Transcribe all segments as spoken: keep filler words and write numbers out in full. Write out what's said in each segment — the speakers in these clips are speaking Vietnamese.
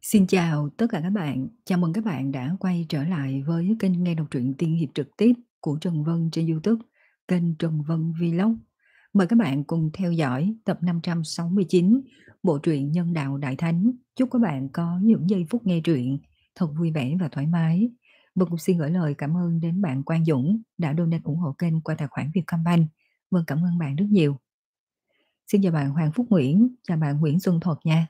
Xin chào tất cả các bạn. Chào mừng các bạn đã quay trở lại với kênh nghe đọc truyện tiên hiệp trực tiếp của Trần Vân trên YouTube, kênh Trần Vân Vlog. Mời các bạn cùng theo dõi tập năm trăm sáu mươi chín bộ truyện Nhân đạo Đại Thánh. Chúc các bạn có những giây phút nghe truyện thật vui vẻ và thoải mái. Vân cũng xin gửi lời cảm ơn đến bạn Quang Dũng đã donate ủng hộ kênh qua tài khoản Vietcombank. Vân cảm ơn bạn rất nhiều. Xin chào bạn Hoàng Phúc Nguyễn, chào bạn Nguyễn Xuân Thuật nha.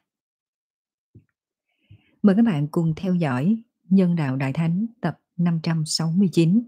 Mời các bạn cùng theo dõi Nhân đạo Đại Thánh tập năm trăm sáu mươi chín.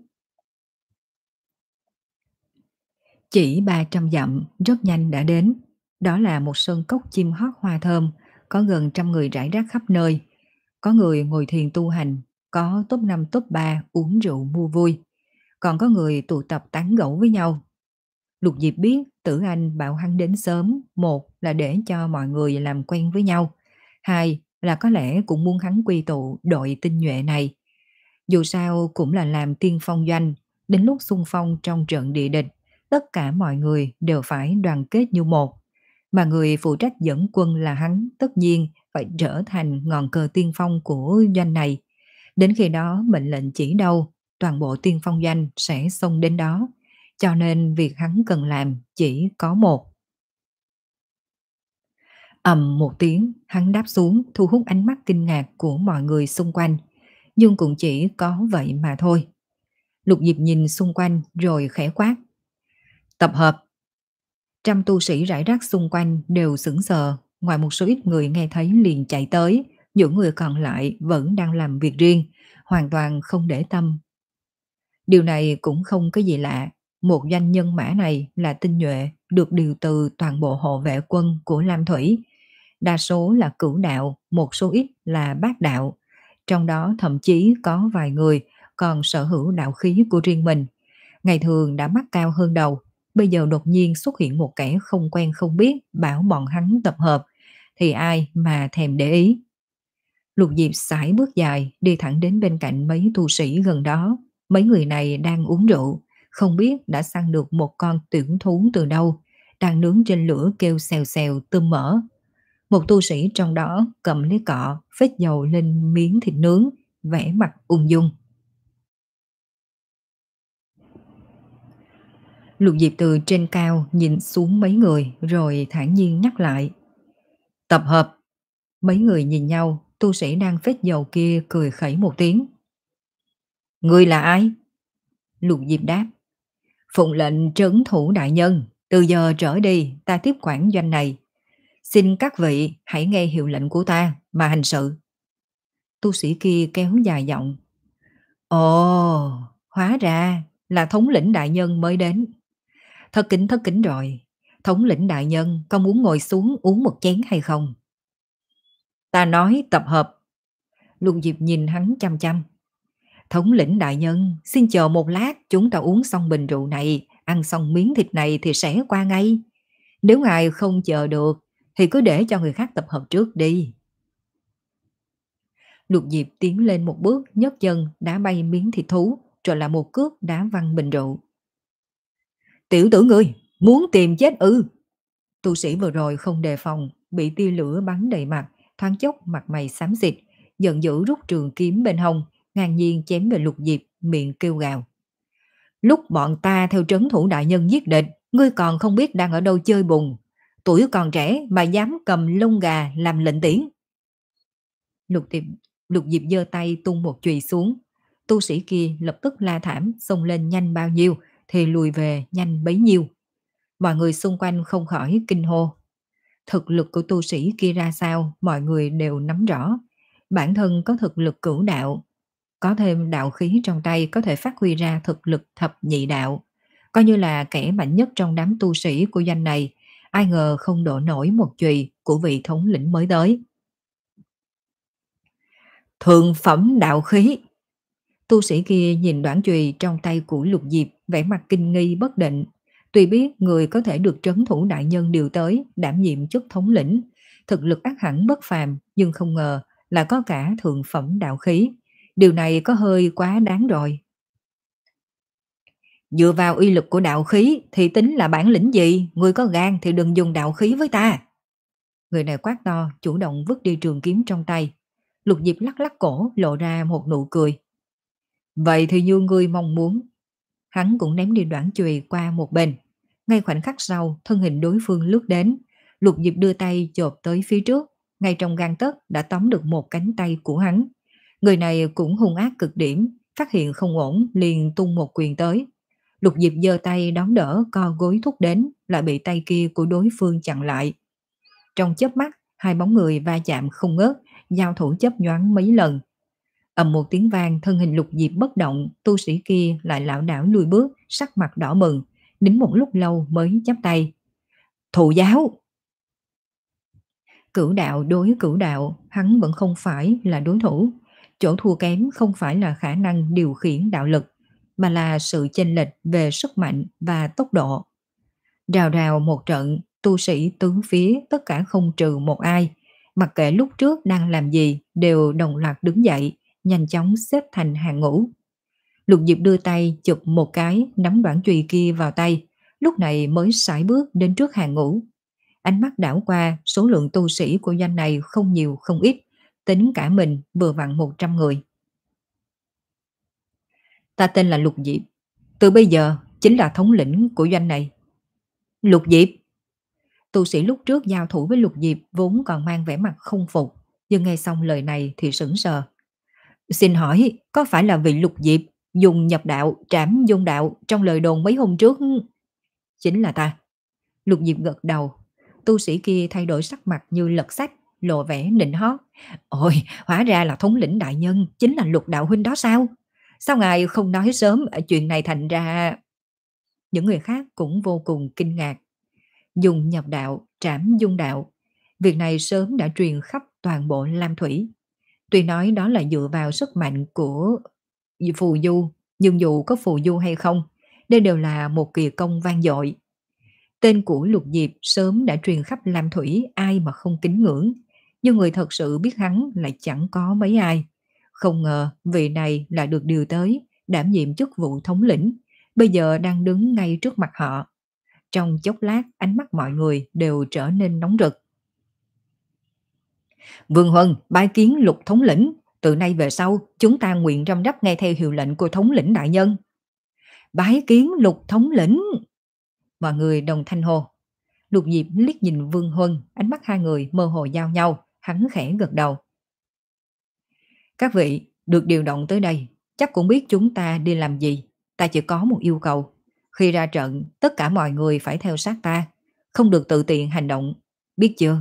Chỉ ba trăm dặm rất nhanh đã đến. Đó là một sân cốc chim hót hoa thơm, có gần trăm người rải rác khắp nơi. Có người ngồi thiền tu hành, có top năm top ba uống rượu mua vui, còn có người tụ tập tán gẫu với nhau. Lục Diệp biết Tử Anh bảo hắn đến sớm, một là để cho mọi người làm quen với nhau, hai là có lẽ cũng muốn hắn quy tụ đội tinh nhuệ này. Dù sao cũng là làm tiên phong doanh, đến lúc xung phong trong trận địa địch, tất cả mọi người đều phải đoàn kết như một. Mà người phụ trách dẫn quân là hắn, tất nhiên phải trở thành ngọn cờ tiên phong của doanh này. Đến khi đó mệnh lệnh chỉ đâu, toàn bộ tiên phong doanh sẽ xông đến đó. Cho nên việc hắn cần làm chỉ có một. Ầm một tiếng, hắn đáp xuống thu hút ánh mắt kinh ngạc của mọi người xung quanh. Nhưng cũng chỉ có vậy mà thôi. Lục Diệp nhìn xung quanh rồi khẽ quát. Tập hợp. Trăm tu sĩ rải rác xung quanh đều sững sờ, ngoài một số ít người nghe thấy liền chạy tới, những người còn lại vẫn đang làm việc riêng, hoàn toàn không để tâm. Điều này cũng không có gì lạ, một doanh nhân mã này là tinh nhuệ, được điều từ toàn bộ hộ vệ quân của Lam Thủy. Đa số là cửu đạo, một số ít là bát đạo, trong đó thậm chí có vài người còn sở hữu đạo khí của riêng mình. Ngày thường đã mắt cao hơn đầu, bây giờ đột nhiên xuất hiện một kẻ không quen không biết bảo bọn hắn tập hợp, thì ai mà thèm để ý. Lục Diệp sải bước dài đi thẳng đến bên cạnh mấy tu sĩ gần đó. Mấy người này đang uống rượu, không biết đã săn được một con tiểu thú từ đâu, đang nướng trên lửa kêu xèo xèo tươm mỡ. Một tu sĩ trong đó cầm lấy cọ, phết dầu lên miếng thịt nướng, vẻ mặt ung dung. Lục Diệp từ trên cao nhìn xuống mấy người rồi thản nhiên nhắc lại. Tập hợp. Mấy người nhìn nhau, tu sĩ đang phết dầu kia cười khẩy một tiếng. Ngươi là ai? Lục Diệp đáp. Phụng lệnh trấn thủ đại nhân, từ giờ trở đi ta tiếp quản doanh này. Xin các vị hãy nghe hiệu lệnh của ta mà hành sự. Tu sĩ kia kéo dài giọng. Ồ, hóa ra là thống lĩnh đại nhân mới đến. Thất kính thất kính rồi. Thống lĩnh đại nhân có muốn ngồi xuống uống một chén hay không? Ta nói tập hợp. Lục Diệp nhìn hắn chăm chăm. Thống lĩnh đại nhân, xin chờ một lát, chúng ta uống xong bình rượu này, ăn xong miếng thịt này thì sẽ qua ngay. Nếu ngài không chờ được, thì cứ để cho người khác tập hợp trước đi. Lục Diệp tiến lên một bước, nhấc chân, đá bay miếng thịt thú, rồi là một cước đá văng bình rượu. Tiểu tử ngươi, muốn tìm chết ư? Tu sĩ vừa rồi không đề phòng, bị tia lửa bắn đầy mặt, thoáng chốc mặt mày xám xịt, giận dữ rút trường kiếm bên hông, ngang nhiên chém về Lục Diệp, miệng kêu gào. Lúc bọn ta theo trấn thủ đại nhân giết địch, ngươi còn không biết đang ở đâu chơi bùng. Tuổi còn trẻ mà dám cầm lông gà làm lệnh tiễn. Lục Diệp, Lục Diệp giơ tay tung một chùy xuống. Tu sĩ kia lập tức la thảm, xông lên nhanh bao nhiêu thì lùi về nhanh bấy nhiêu. Mọi người xung quanh không khỏi kinh hô. Thực lực của tu sĩ kia ra sao mọi người đều nắm rõ. Bản thân có thực lực cửu đạo, có thêm đạo khí trong tay có thể phát huy ra thực lực thập nhị đạo. Coi như là kẻ mạnh nhất trong đám tu sĩ của doanh này, ai ngờ không đổ nổi một chùy của vị thống lĩnh mới tới. Thượng phẩm đạo khí. Tu sĩ kia nhìn đoạn chùy trong tay của Lục Diệp, vẻ mặt kinh nghi bất định. Tuy biết người có thể được trấn thủ đại nhân điều tới đảm nhiệm chức thống lĩnh, thực lực ắt hẳn bất phàm, nhưng không ngờ là có cả thượng phẩm đạo khí. Điều này có hơi quá đáng rồi. Dựa vào uy lực của đạo khí thì tính là bản lĩnh gì, người có gan thì đừng dùng đạo khí với ta. Người này quát to, chủ động vứt đi trường kiếm trong tay. Lục Diệp lắc lắc cổ lộ ra một nụ cười. Vậy thì như ngươi mong muốn. Hắn cũng ném đi đoạn chùy qua một bên. Ngay khoảnh khắc sau, thân hình đối phương lướt đến. Lục Diệp đưa tay chộp tới phía trước. Ngay trong gang tấc đã tóm được một cánh tay của hắn. Người này cũng hung ác cực điểm. Phát hiện không ổn liền tung một quyền tới. Lục Diệp giơ tay đón đỡ, co gối thúc đến, lại bị tay kia của đối phương chặn lại. Trong chớp mắt, hai bóng người va chạm không ngớt, giao thủ chớp nhoáng mấy lần. Ầm một tiếng vang, thân hình Lục Diệp bất động, tu sĩ kia lại lảo đảo lùi bước, sắc mặt đỏ bừng, nín một lúc lâu mới chắp tay. Thụ giáo! Cửu đạo đối cửu đạo, hắn vẫn không phải là đối thủ. Chỗ thua kém không phải là khả năng điều khiển đạo lực, mà là sự chênh lệch về sức mạnh và tốc độ. Rào rào một trận, tu sĩ tứ phía tất cả không trừ một ai, mặc kệ lúc trước đang làm gì đều đồng loạt đứng dậy, nhanh chóng xếp thành hàng ngũ. Lục Diệp đưa tay chụp một cái, nắm đoạn chùy kia vào tay, lúc này mới sải bước đến trước hàng ngũ. Ánh mắt đảo qua, số lượng tu sĩ của doanh này không nhiều không ít, tính cả mình vừa vặn một trăm người. Ta tên là Lục Diệp, từ bây giờ chính là thống lĩnh của doanh này. Lục Diệp! Tu sĩ lúc trước giao thủ với Lục Diệp vốn còn mang vẻ mặt không phục, nhưng nghe xong lời này thì sững sờ. Xin hỏi, có phải là vị Lục Diệp dùng nhập đạo, trảm dung đạo trong lời đồn mấy hôm trước? Chính là ta. Lục Diệp gật đầu. Tu sĩ kia thay đổi sắc mặt như lật sách, lộ vẻ nịnh hót. Ôi, hóa ra là thống lĩnh đại nhân, chính là Lục đạo huynh đó sao? Sao ngài không nói sớm, chuyện này thành ra... Những người khác cũng vô cùng kinh ngạc. Dùng nhập đạo, trảm dung đạo. Việc này sớm đã truyền khắp toàn bộ Lam Thủy. Tuy nói đó là dựa vào sức mạnh của phù du, nhưng dù có phù du hay không, đây đều là một kỳ công vang dội. Tên của Lục Diệp sớm đã truyền khắp Lam Thủy, ai mà không kính ngưỡng, nhưng người thật sự biết hắn lại chẳng có mấy ai. Không ngờ vị này lại được điều tới, đảm nhiệm chức vụ thống lĩnh, bây giờ đang đứng ngay trước mặt họ. Trong chốc lát, ánh mắt mọi người đều trở nên nóng rực. Vương Huân, bái kiến Lục thống lĩnh, từ nay về sau, chúng ta nguyện răm rắp nghe theo hiệu lệnh của thống lĩnh đại nhân. Bái kiến Lục thống lĩnh! Mọi người đồng thanh hô. Lục Diệp liếc nhìn Vương Huân, ánh mắt hai người mơ hồ giao nhau, hắn khẽ gật đầu. Các vị được điều động tới đây, chắc cũng biết chúng ta đi làm gì. Ta chỉ có một yêu cầu. Khi ra trận, tất cả mọi người phải theo sát ta, không được tự tiện hành động, biết chưa?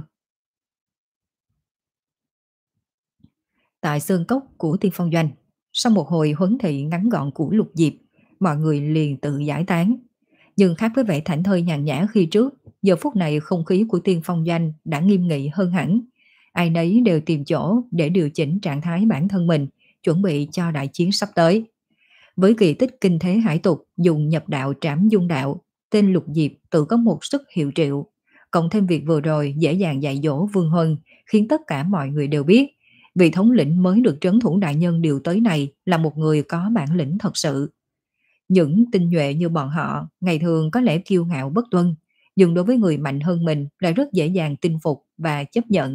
Tại sơn cốc của Tiên Phong Doanh, sau một hồi huấn thị ngắn gọn của Lục Diệp, mọi người liền tự giải tán. Nhưng khác với vẻ thảnh thơi nhàn nhã khi trước, giờ phút này không khí của Tiên Phong Doanh đã nghiêm nghị hơn hẳn. Ai nấy đều tìm chỗ để điều chỉnh trạng thái bản thân mình, chuẩn bị cho đại chiến sắp tới. Với kỳ tích kinh thế hải tục dùng nhập đạo trảm dung đạo, tên Lục Diệp tự có một sức hiệu triệu. Cộng thêm việc vừa rồi dễ dàng dạy dỗ Vương Huân, khiến tất cả mọi người đều biết, vị thống lĩnh mới được trấn thủ đại nhân điều tới này là một người có bản lĩnh thật sự. Những tinh nhuệ như bọn họ, ngày thường có lẽ kiêu ngạo bất tuân, nhưng đối với người mạnh hơn mình lại rất dễ dàng tin phục và chấp nhận.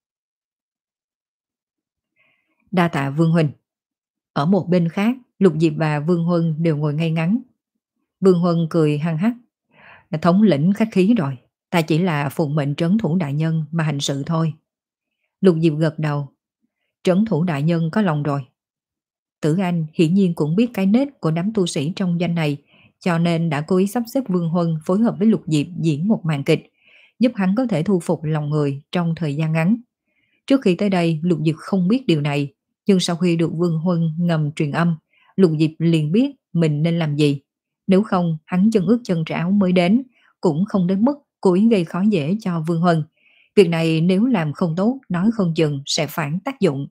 Đa tạ Vương Huynh. Ở một bên khác, Lục Diệp và Vương Huân đều ngồi ngay ngắn. Vương Huân cười hăng hắc. Thống lĩnh khách khí rồi, ta chỉ là phụng mệnh trấn thủ đại nhân mà hành sự thôi. Lục Diệp gật đầu. Trấn thủ đại nhân có lòng rồi. Tử Anh hiển nhiên cũng biết cái nết của đám tu sĩ trong doanh này, cho nên đã cố ý sắp xếp Vương Huân phối hợp với Lục Diệp diễn một màn kịch, giúp hắn có thể thu phục lòng người trong thời gian ngắn. Trước khi tới đây, Lục Diệp không biết điều này, nhưng sau khi được Vương Huân ngầm truyền âm, Lục Diệp liền biết mình nên làm gì. Nếu không, hắn chân ướt chân tráo mới đến, cũng không đến mức cố ý gây khó dễ cho Vương Huân. Việc này nếu làm không tốt, nói không chừng sẽ phản tác dụng.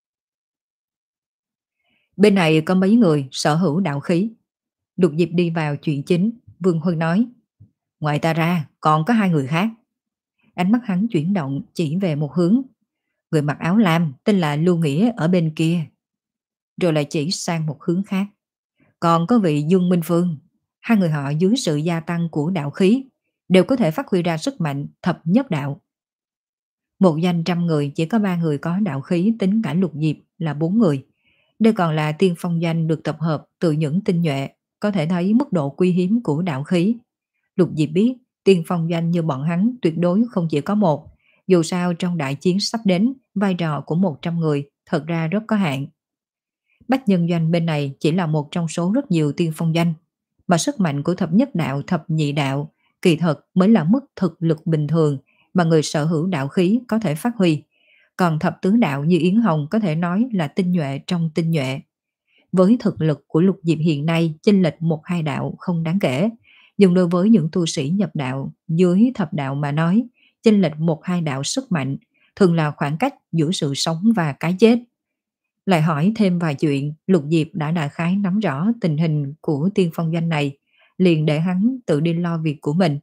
Bên này có mấy người sở hữu đạo khí. Lục Diệp đi vào chuyện chính, Vương Huân nói. Ngoài ta ra, còn có hai người khác. Ánh mắt hắn chuyển động chỉ về một hướng. Người mặc áo lam tên là Lưu Nghĩa ở bên kia. Rồi lại chỉ sang một hướng khác. Còn có vị Dương Minh Phương. Hai người họ dưới sự gia tăng của đạo khí đều có thể phát huy ra sức mạnh thập nhất đạo. Một doanh trăm người chỉ có ba người có đạo khí, tính cả Lục Diệp là bốn người. Đây còn là tiên phong doanh được tập hợp từ những tinh nhuệ, có thể thấy mức độ quý hiếm của đạo khí. Lục Diệp biết tiên phong doanh như bọn hắn tuyệt đối không chỉ có một, dù sao trong đại chiến sắp đến, vai trò của một trăm người thật ra rất có hạn. Bách nhân doanh bên này chỉ là một trong số rất nhiều tiên phong doanh, mà sức mạnh của thập nhất đạo, thập nhị đạo kỳ thật mới là mức thực lực bình thường mà người sở hữu đạo khí có thể phát huy. Còn thập tứ đạo như Yến Hồng có thể nói là tinh nhuệ trong tinh nhuệ. Với thực lực của Lục Diệp hiện nay chênh lệch một hai đạo không đáng kể, nhưng đối với những tu sĩ nhập đạo dưới thập đạo mà nói, chênh lệch một hai đạo sức mạnh thường là khoảng cách giữa sự sống và cái chết. Lại hỏi thêm vài chuyện, Lục Diệp đã đại khái nắm rõ tình hình của tiên phong doanh này, liền để hắn tự đi lo việc của mình.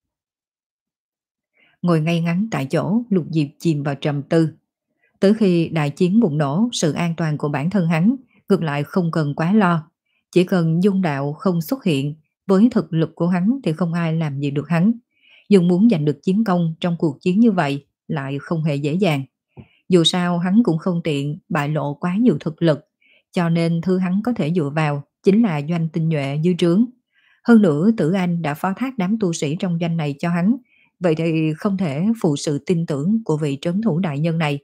Ngồi ngay ngắn tại chỗ, Lục Diệp chìm vào trầm tư. Tới khi đại chiến bùng nổ, sự an toàn của bản thân hắn ngược lại không cần quá lo. Chỉ cần dung đạo không xuất hiện, với thực lực của hắn thì không ai làm gì được hắn. Nhưng muốn giành được chiến công trong cuộc chiến như vậy lại không hề dễ dàng. Dù sao hắn cũng không tiện bại lộ quá nhiều thực lực, cho nên thứ hắn có thể dựa vào chính là doanh tinh nhuệ dưới trướng. Hơn nữa Tử Anh đã phó thác đám tu sĩ trong doanh này cho hắn, vậy thì không thể phụ sự tin tưởng của vị trấn thủ đại nhân này.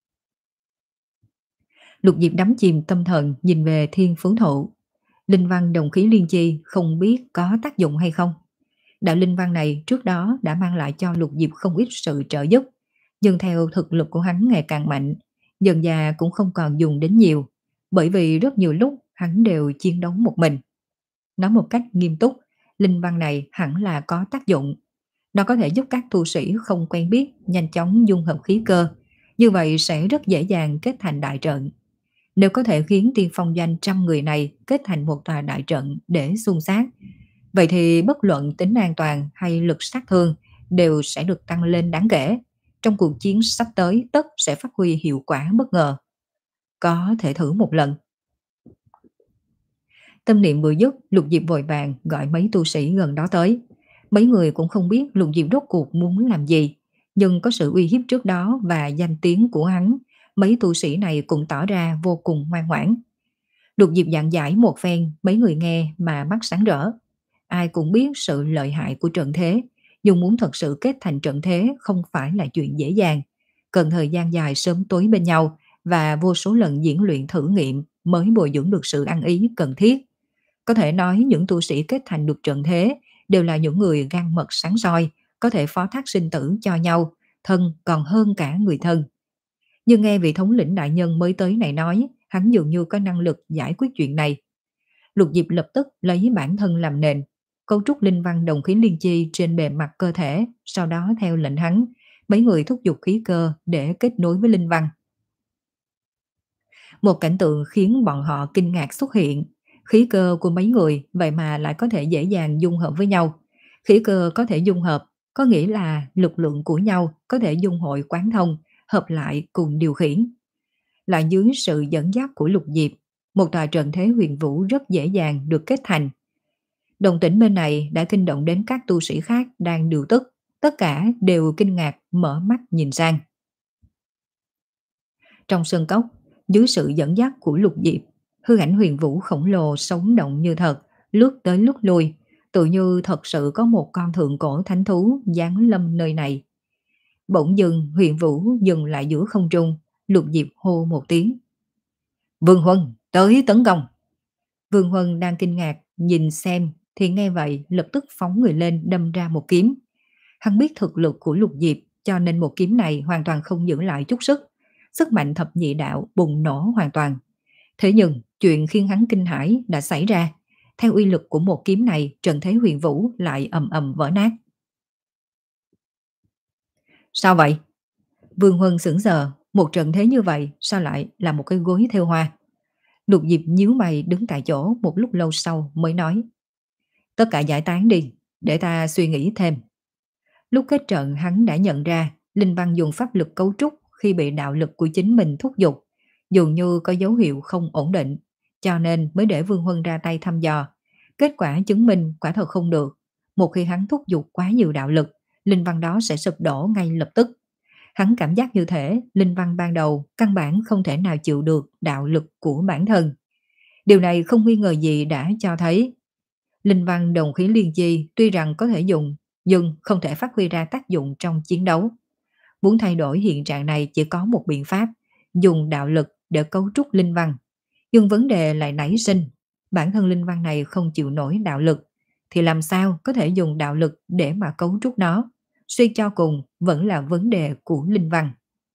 Lục Diệp đắm chìm tâm thần nhìn về thiên phú thụ. Linh văn đồng khí liên chi không biết có tác dụng hay không. Đạo linh văn này trước đó đã mang lại cho Lục Diệp không ít sự trợ giúp, nhưng theo thực lực của hắn ngày càng mạnh, dần già cũng không còn dùng đến nhiều, bởi vì rất nhiều lúc hắn đều chiến đấu một mình. Nói một cách nghiêm túc, linh văn này hẳn là có tác dụng. Nó có thể giúp các tu sĩ không quen biết nhanh chóng dung hợp khí cơ, như vậy sẽ rất dễ dàng kết thành đại trận. Nếu có thể khiến tiên phong doanh trăm người này kết thành một tòa đại trận để xung sát, vậy thì bất luận tính an toàn hay lực sát thương đều sẽ được tăng lên đáng kể. Trong cuộc chiến sắp tới tất sẽ phát huy hiệu quả bất ngờ. Có thể thử một lần. Tâm niệm vừa dứt, Lục Diệp vội vàng gọi mấy tu sĩ gần đó tới. Mấy người cũng không biết Lục Diệp rốt cuộc muốn làm gì, nhưng có sự uy hiếp trước đó và danh tiếng của hắn, mấy tu sĩ này cũng tỏ ra vô cùng ngoan ngoãn. Lục Diệp dặn giải một phen, mấy người nghe mà mắt sáng rỡ. Ai cũng biết sự lợi hại của trận thế, nhưng muốn thật sự kết thành trận thế không phải là chuyện dễ dàng. Cần thời gian dài sớm tối bên nhau và vô số lần diễn luyện thử nghiệm mới bồi dưỡng được sự ăn ý cần thiết. Có thể nói những tu sĩ kết thành được trận thế đều là những người gan mật sáng soi, có thể phó thác sinh tử cho nhau, thân còn hơn cả người thân. Nhưng nghe vị thống lĩnh đại nhân mới tới này nói, hắn dường như có năng lực giải quyết chuyện này. Lục Diệp lập tức lấy bản thân làm nền, cấu trúc linh văn đồng khí liên chi trên bề mặt cơ thể, sau đó theo lệnh hắn, mấy người thúc giục khí cơ để kết nối với linh văn. Một cảnh tượng khiến bọn họ kinh ngạc xuất hiện. Khí cơ của mấy người vậy mà lại có thể dễ dàng dung hợp với nhau. Khí cơ có thể dung hợp, có nghĩa là lực lượng của nhau có thể dung hội quán thông, hợp lại cùng điều khiển. Lại dưới sự dẫn dắt của Lục Diệp, một tòa trận thế huyền vũ rất dễ dàng được kết thành. Động tĩnh bên này đã kinh động đến các tu sĩ khác đang điều tức, tất cả đều kinh ngạc mở mắt nhìn sang. Trong sân cốc, dưới sự dẫn dắt của Lục Diệp, hư ảnh huyền vũ khổng lồ sống động như thật, lướt tới lướt lui, tự như thật sự có một con thượng cổ thánh thú giáng lâm nơi này. Bỗng dừng huyền vũ dừng lại giữa không trung, Lục Diệp hô một tiếng. Vương Huân, tới tấn công. Vương Huân đang kinh ngạc nhìn xem thì nghe vậy lập tức phóng người lên đâm ra một kiếm. Hắn biết thực lực của Lục Diệp cho nên một kiếm này hoàn toàn không giữ lại chút sức. Sức mạnh thập nhị đạo bùng nổ hoàn toàn. Thế nhưng chuyện khiến hắn kinh hãi đã xảy ra. Theo uy lực của một kiếm này, trận thế huyền vũ lại ầm ầm vỡ nát. Sao vậy? Vương Huân sững sờ, một trận thế như vậy sao lại là một cái gối theo hoa? Lục Diệp nhíu mày đứng tại chỗ một lúc lâu sau mới nói. Tất cả giải tán đi, để ta suy nghĩ thêm. Lúc kết trận hắn đã nhận ra Linh Văn dùng pháp lực cấu trúc khi bị đạo lực của chính mình thúc giục, dường như có dấu hiệu không ổn định, cho nên mới để Vương Huân ra tay thăm dò. Kết quả chứng minh quả thật không được. Một khi hắn thúc giục quá nhiều đạo lực, Linh Văn đó sẽ sụp đổ ngay lập tức. Hắn cảm giác như thể linh văn ban đầu căn bản không thể nào chịu được đạo lực của bản thân. Điều này không nghi ngờ gì đã cho thấy linh văn đồng khí liên chi tuy rằng có thể dùng, nhưng không thể phát huy ra tác dụng trong chiến đấu. Muốn thay đổi hiện trạng này chỉ có một biện pháp, dùng đạo lực để cấu trúc linh văn. Nhưng vấn đề lại nảy sinh, bản thân linh văn này không chịu nổi đạo lực, thì làm sao có thể dùng đạo lực để mà cấu trúc nó? Suy cho cùng vẫn là vấn đề của linh văn.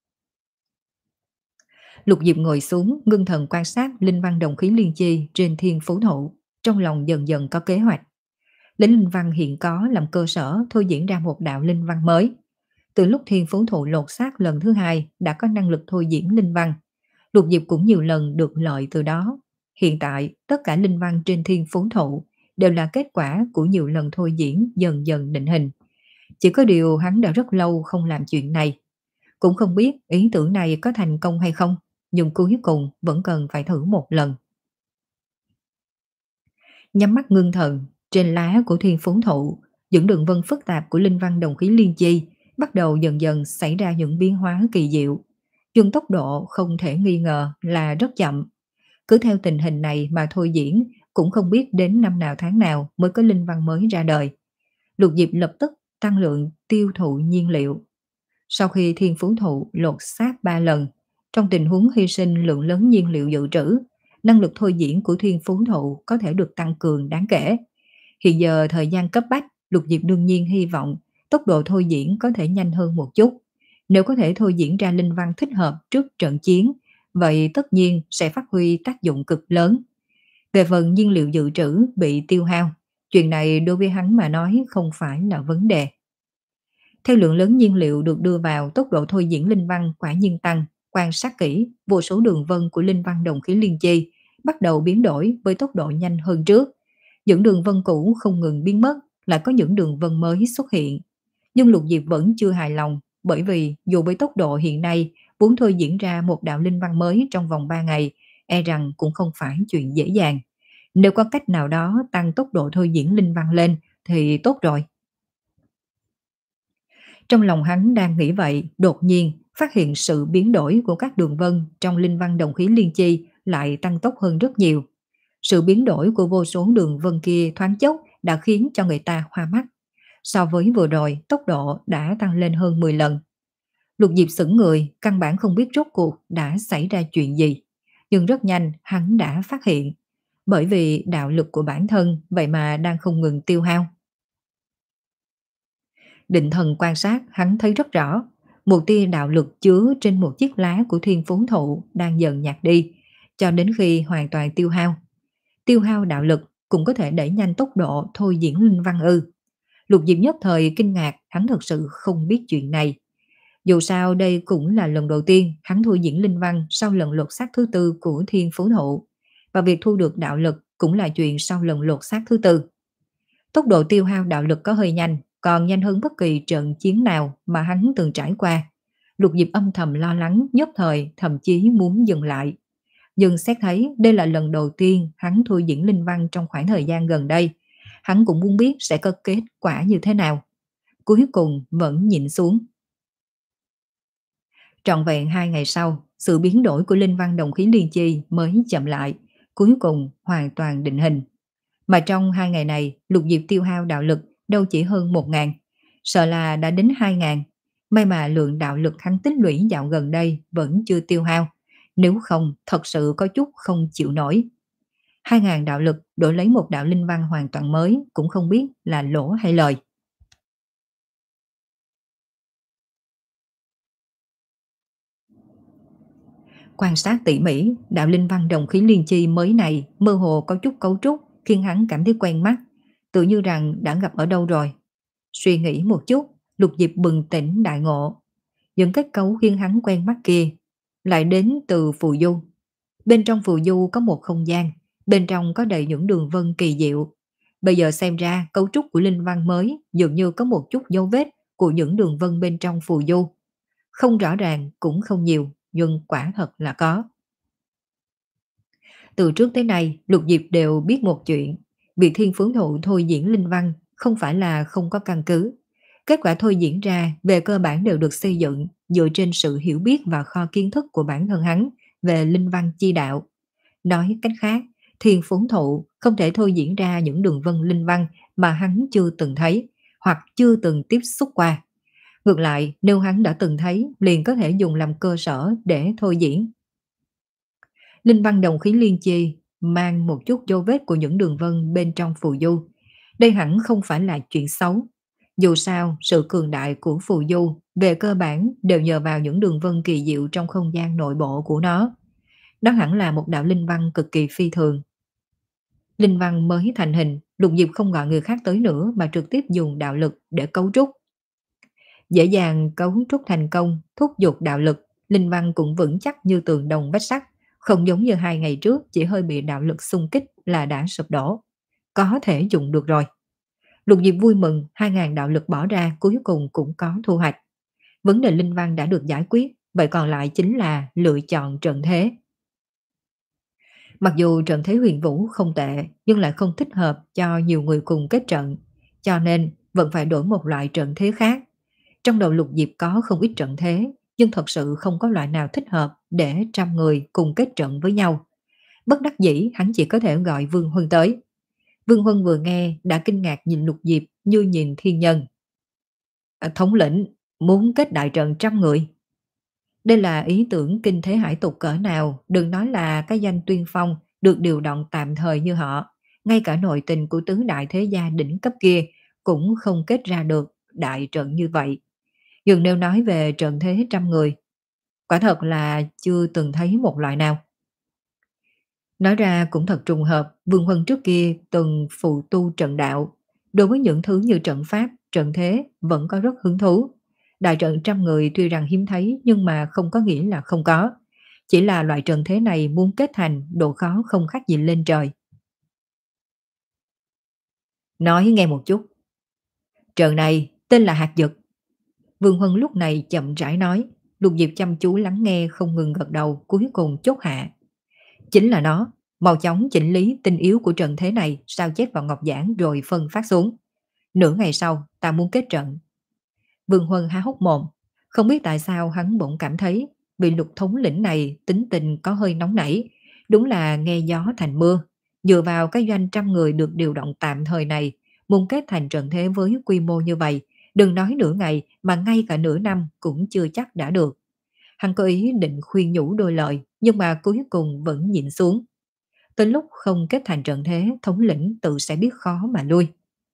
Lục Diệp ngồi xuống, ngưng thần quan sát linh văn đồng khí liên chi trên thiên phú thụ, trong lòng dần dần có kế hoạch. Lấy linh văn hiện có làm cơ sở thôi diễn ra một đạo linh văn mới. Từ lúc thiên phú thụ lột xác lần thứ hai đã có năng lực thôi diễn linh văn. Lục Diệp cũng nhiều lần được lợi từ đó. Hiện tại, tất cả linh văn trên thiên phú thụ đều là kết quả của nhiều lần thôi diễn dần dần định hình. Chỉ có điều hắn đã rất lâu không làm chuyện này. Cũng không biết ý tưởng này có thành công hay không, nhưng cuối cùng vẫn cần phải thử một lần. Nhắm mắt ngưng thần, trên lá của thiên phú thụ, những đường vân phức tạp của linh văn đồng khí liên chi bắt đầu dần dần xảy ra những biến hóa kỳ diệu. Nhưng tốc độ không thể nghi ngờ là rất chậm. Cứ theo tình hình này mà thôi diễn, cũng không biết đến năm nào tháng nào mới có linh văn mới ra đời. Lục Diệp lập tức tăng lượng tiêu thụ nhiên liệu. Sau khi thiên phú thụ lột xác ba lần, trong tình huống hy sinh lượng lớn nhiên liệu dự trữ, năng lực thôi diễn của thiên phú thụ có thể được tăng cường đáng kể. Hiện giờ thời gian cấp bách, Lục Diệp đương nhiên hy vọng tốc độ thôi diễn có thể nhanh hơn một chút. Nếu có thể thôi diễn ra linh văn thích hợp trước trận chiến, vậy tất nhiên sẽ phát huy tác dụng cực lớn. Về phần nhiên liệu dự trữ bị tiêu hao, chuyện này đối với hắn mà nói không phải là vấn đề. Theo lượng lớn nhiên liệu được đưa vào, tốc độ thôi diễn linh văn quả nhiên tăng. Quan sát kỹ, vô số đường vân của linh văn đồng khí liên chi bắt đầu biến đổi với tốc độ nhanh hơn trước. Những đường vân cũ không ngừng biến mất, lại có những đường vân mới xuất hiện. Nhưng Lục Diệp vẫn chưa hài lòng, bởi vì dù với tốc độ hiện nay, muốn thôi diễn ra một đạo linh văn mới trong vòng ba ngày, e rằng cũng không phải chuyện dễ dàng. Nếu có cách nào đó tăng tốc độ thôi diễn linh văn lên thì tốt rồi. Trong lòng hắn đang nghĩ vậy, đột nhiên phát hiện sự biến đổi của các đường vân trong linh văn đồng khí liên chi lại tăng tốc hơn rất nhiều. Sự biến đổi của vô số đường vân kia thoáng chốc đã khiến cho người ta hoa mắt. So với vừa rồi, tốc độ đã tăng lên hơn mười lần. Lục Diệp sững người, căn bản không biết rốt cuộc đã xảy ra chuyện gì. Nhưng rất nhanh hắn đã phát hiện, bởi vì đạo lực của bản thân vậy mà đang không ngừng tiêu hao. Định thần quan sát, hắn thấy rất rõ, một tia đạo lực chứa trên một chiếc lá của thiên phú thụ đang dần nhạt đi, cho đến khi hoàn toàn tiêu hao. Tiêu hao đạo lực cũng có thể đẩy nhanh tốc độ thôi diễn linh văn ư. Lục Diệp nhất thời kinh ngạc, hắn thật sự không biết chuyện này. Dù sao đây cũng là lần đầu tiên hắn thôi diễn linh văn sau lần lột xác thứ tư của thiên phú thụ, và việc thu được đạo lực cũng là chuyện sau lần lột xác thứ tư. Tốc độ tiêu hao đạo lực có hơi nhanh, còn nhanh hơn bất kỳ trận chiến nào mà hắn từng trải qua. Lục Diệp âm thầm lo lắng, nhất thời thậm chí muốn dừng lại. Nhưng xét thấy đây là lần đầu tiên hắn thôi diễn linh văn trong khoảng thời gian gần đây, hắn cũng muốn biết sẽ có kết quả như thế nào. Cuối cùng vẫn nhịn xuống. Trọn vẹn hai ngày sau, sự biến đổi của linh văn đồng khí liên chi mới chậm lại, cuối cùng hoàn toàn định hình. Mà trong hai ngày này, Lục Diệp tiêu hao đạo lực đâu chỉ hơn một ngàn, sợ là đã đến hai ngàn. May mà lượng đạo lực hắn tích lũy dạo gần đây vẫn chưa tiêu hao, nếu không thật sự có chút không chịu nổi. Hai ngàn đạo lực đổi lấy một đạo linh văn hoàn toàn mới cũng không biết là lỗ hay lời. Quan sát tỉ mỉ, đạo linh văn đồng khí liên chi mới này mơ hồ có chút cấu trúc khiến hắn cảm thấy quen mắt, tự như rằng đã gặp ở đâu rồi. Suy nghĩ một chút, Lục Diệp bừng tỉnh đại ngộ. Những kết cấu khiến hắn quen mắt kia lại đến từ phù du. Bên trong phù du có một không gian, bên trong có đầy những đường vân kỳ diệu. Bây giờ xem ra cấu trúc của linh văn mới dường như có một chút dấu vết của những đường vân bên trong phù du. Không rõ ràng cũng không nhiều, nhưng quả thật là có. Từ trước tới nay, Lục Diệp đều biết một chuyện, việc thiên phú thụ thôi diễn linh văn không phải là không có căn cứ. Kết quả thôi diễn ra về cơ bản đều được xây dựng dựa trên sự hiểu biết và kho kiến thức của bản thân hắn về linh văn chi đạo. Nói cách khác, Thiên Phú Thụ không thể thôi diễn ra những đường vân linh văn mà hắn chưa từng thấy hoặc chưa từng tiếp xúc qua. Ngược lại, nếu hắn đã từng thấy, liền có thể dùng làm cơ sở để thôi diễn. Linh văn đồng khí liên chi mang một chút dấu vết của những đường vân bên trong phù du. Đây hẳn không phải là chuyện xấu. Dù sao, sự cường đại của phù du về cơ bản đều nhờ vào những đường vân kỳ diệu trong không gian nội bộ của nó. Đó hẳn là một đạo linh văn cực kỳ phi thường. Linh văn mới thành hình, Lục Diệp không gọi người khác tới nữa mà trực tiếp dùng đạo lực để cấu trúc. Dễ dàng cấu trúc thành công, thúc giục đạo lực, linh văn cũng vững chắc như tường đồng vách sắt, không giống như hai ngày trước chỉ hơi bị đạo lực xung kích là đã sụp đổ. Có thể dùng được rồi. Lục Diệp vui mừng, hai ngàn đạo lực bỏ ra cuối cùng cũng có thu hoạch. Vấn đề linh văn đã được giải quyết, vậy còn lại chính là lựa chọn trận thế. Mặc dù trận thế huyền vũ không tệ, nhưng lại không thích hợp cho nhiều người cùng kết trận, cho nên vẫn phải đổi một loại trận thế khác. Trong đầu Lục Diệp có không ít trận thế, nhưng thật sự không có loại nào thích hợp để trăm người cùng kết trận với nhau. Bất đắc dĩ hắn chỉ có thể gọi Vương Huân tới. Vương Huân vừa nghe đã kinh ngạc nhìn Lục Diệp như nhìn thiên nhân. À, thống lĩnh, muốn kết đại trận trăm người. Đây là ý tưởng kinh thế hải tục cỡ nào, đừng nói là cái danh tuyên phong được điều động tạm thời như họ. Ngay cả nội tình của tứ đại thế gia đỉnh cấp kia cũng không kết ra được đại trận như vậy. Dường nếu nói về trận thế trăm người, quả thật là chưa từng thấy một loại nào. Nói ra cũng thật trùng hợp, Vương Huân trước kia từng phụ tu trận đạo. Đối với những thứ như trận pháp, trận thế vẫn có rất hứng thú. Đại trận trăm người tuy rằng hiếm thấy nhưng mà không có nghĩa là không có. Chỉ là loại trận thế này muốn kết thành độ khó không khác gì lên trời. Nói nghe một chút. Trận này tên là hạt dực. Vương Huân lúc này chậm rãi nói, Lục Diệp chăm chú lắng nghe không ngừng gật đầu, cuối cùng chốt hạ. Chính là nó, mau chóng chỉnh lý tinh yếu của trận thế này, sao chép vào ngọc giảng rồi phân phát xuống. Nửa ngày sau, ta muốn kết trận. Vương Huân há hốc mồm, không biết tại sao hắn bỗng cảm thấy vị Lục thống lĩnh này tính tình có hơi nóng nảy, đúng là nghe gió thành mưa. Dựa vào cái doanh trăm người được điều động tạm thời này, muốn kết thành trận thế với quy mô như vậy, đừng nói nửa ngày mà ngay cả nửa năm cũng chưa chắc đã được. Hắn có ý định khuyên nhủ đôi lời, nhưng mà cuối cùng vẫn nhịn xuống. Tới lúc không kết thành trận thế, thống lĩnh tự sẽ biết khó mà lui.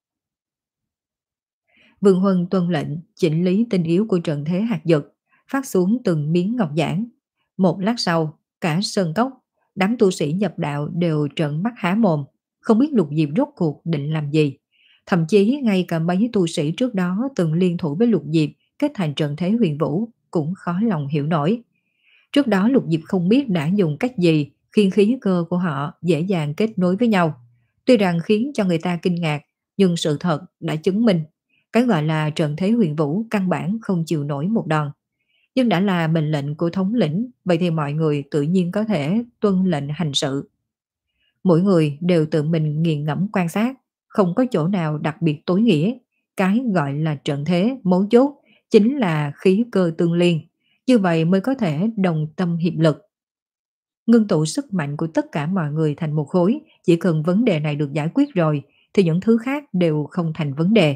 Vương Huân tuân lệnh chỉnh lý tinh yếu của trận thế hạt dực, phát xuống từng miếng ngọc giản. Một lát sau, cả sơn cốc, đám tu sĩ nhập đạo đều trợn mắt há mồm, không biết Lục Diệp rốt cuộc định làm gì. Thậm chí ngay cả mấy tu sĩ trước đó từng liên thủ với Lục Diệp kết thành trận thế huyền vũ cũng khó lòng hiểu nổi. Trước đó Lục Diệp không biết đã dùng cách gì khiến khí cơ của họ dễ dàng kết nối với nhau. Tuy rằng khiến cho người ta kinh ngạc, nhưng sự thật đã chứng minh cái gọi là trận thế huyền vũ căn bản không chịu nổi một đòn. Nhưng đã là mệnh lệnh của thống lĩnh, vậy thì mọi người tự nhiên có thể tuân lệnh hành sự. Mỗi người đều tự mình nghiền ngẫm quan sát, không có chỗ nào đặc biệt tối nghĩa. Cái gọi là trận thế mấu chốt chính là khí cơ tương liên, như vậy mới có thể đồng tâm hiệp lực. Ngưng tụ sức mạnh của tất cả mọi người thành một khối, chỉ cần vấn đề này được giải quyết rồi thì những thứ khác đều không thành vấn đề.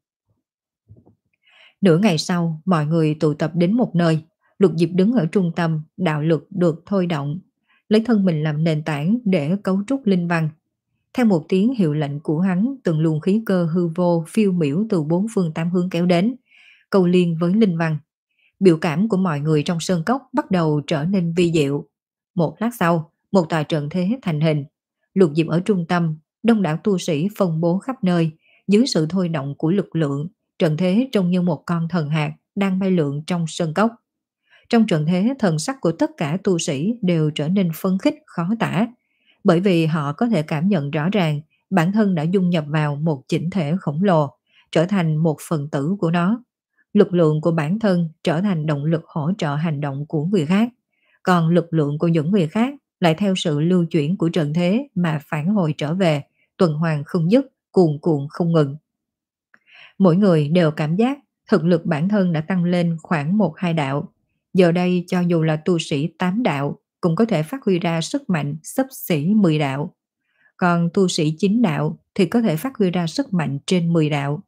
Nửa ngày sau, mọi người tụ tập đến một nơi. Lục Diệp đứng ở trung tâm, đạo lực được thôi động, lấy thân mình làm nền tảng để cấu trúc linh văn. Theo một tiếng hiệu lệnh của hắn, từng luồng khí cơ hư vô phiêu miểu từ bốn phương tám hướng kéo đến, câu liên với linh văn. Biểu cảm của mọi người trong sơn cốc bắt đầu trở nên vi diệu. Một lát sau, một tòa trận thế thành hình. Lục Diệp ở trung tâm, đông đảo tu sĩ phân bố khắp nơi, dưới sự thôi động của lực lượng, trận thế trông như một con thần hạt đang bay lượn trong sơn cốc. Trong trận thế, thần sắc của tất cả tu sĩ đều trở nên phấn khích khó tả, bởi vì họ có thể cảm nhận rõ ràng bản thân đã dung nhập vào một chỉnh thể khổng lồ, trở thành một phần tử của nó. Lực lượng của bản thân trở thành động lực hỗ trợ hành động của người khác, còn lực lượng của những người khác lại theo sự lưu chuyển của trận thế mà phản hồi trở về, tuần hoàn không dứt, cuồn cuộn không ngừng. Mỗi người đều cảm giác thực lực bản thân đã tăng lên khoảng một hai đạo. Giờ đây cho dù là tu sĩ tám đạo cũng có thể phát huy ra sức mạnh xấp xỉ mười đạo. Còn tu sĩ chín đạo thì có thể phát huy ra sức mạnh trên mười đạo.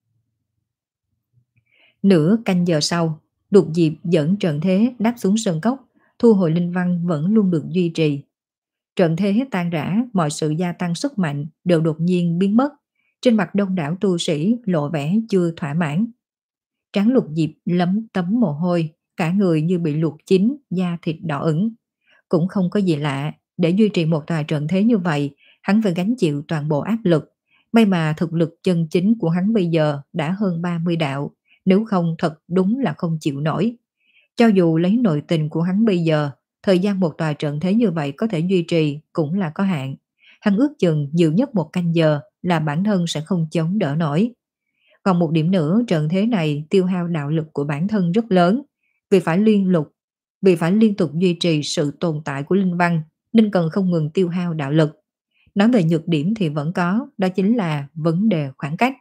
Nửa canh giờ sau, Lục Diệp dẫn trận thế đáp xuống sơn cốc, thu hồi linh văn vẫn luôn được duy trì. Trận thế tan rã, mọi sự gia tăng sức mạnh đều đột nhiên biến mất. Trên mặt đông đảo tu sĩ lộ vẻ chưa thỏa mãn. Trán Lục Diệp lấm tấm mồ hôi, cả người như bị luộc chín, da thịt đỏ ửng. Cũng không có gì lạ, để duy trì một tòa trận thế như vậy, hắn phải gánh chịu toàn bộ áp lực. May mà thực lực chân chính của hắn bây giờ đã hơn ba mươi đạo, nếu không thật đúng là không chịu nổi. Cho dù lấy nội tình của hắn bây giờ, thời gian một tòa trận thế như vậy có thể duy trì cũng là có hạn. Hắn ước chừng nhiều nhất một canh giờ là bản thân sẽ không chống đỡ nổi. Còn một điểm nữa, trận thế này tiêu hao đạo lực của bản thân rất lớn, vì phải liên lục, vì phải liên tục duy trì sự tồn tại của linh văn, nên cần không ngừng tiêu hao đạo lực. Nói về nhược điểm thì vẫn có, đó chính là vấn đề khoảng cách.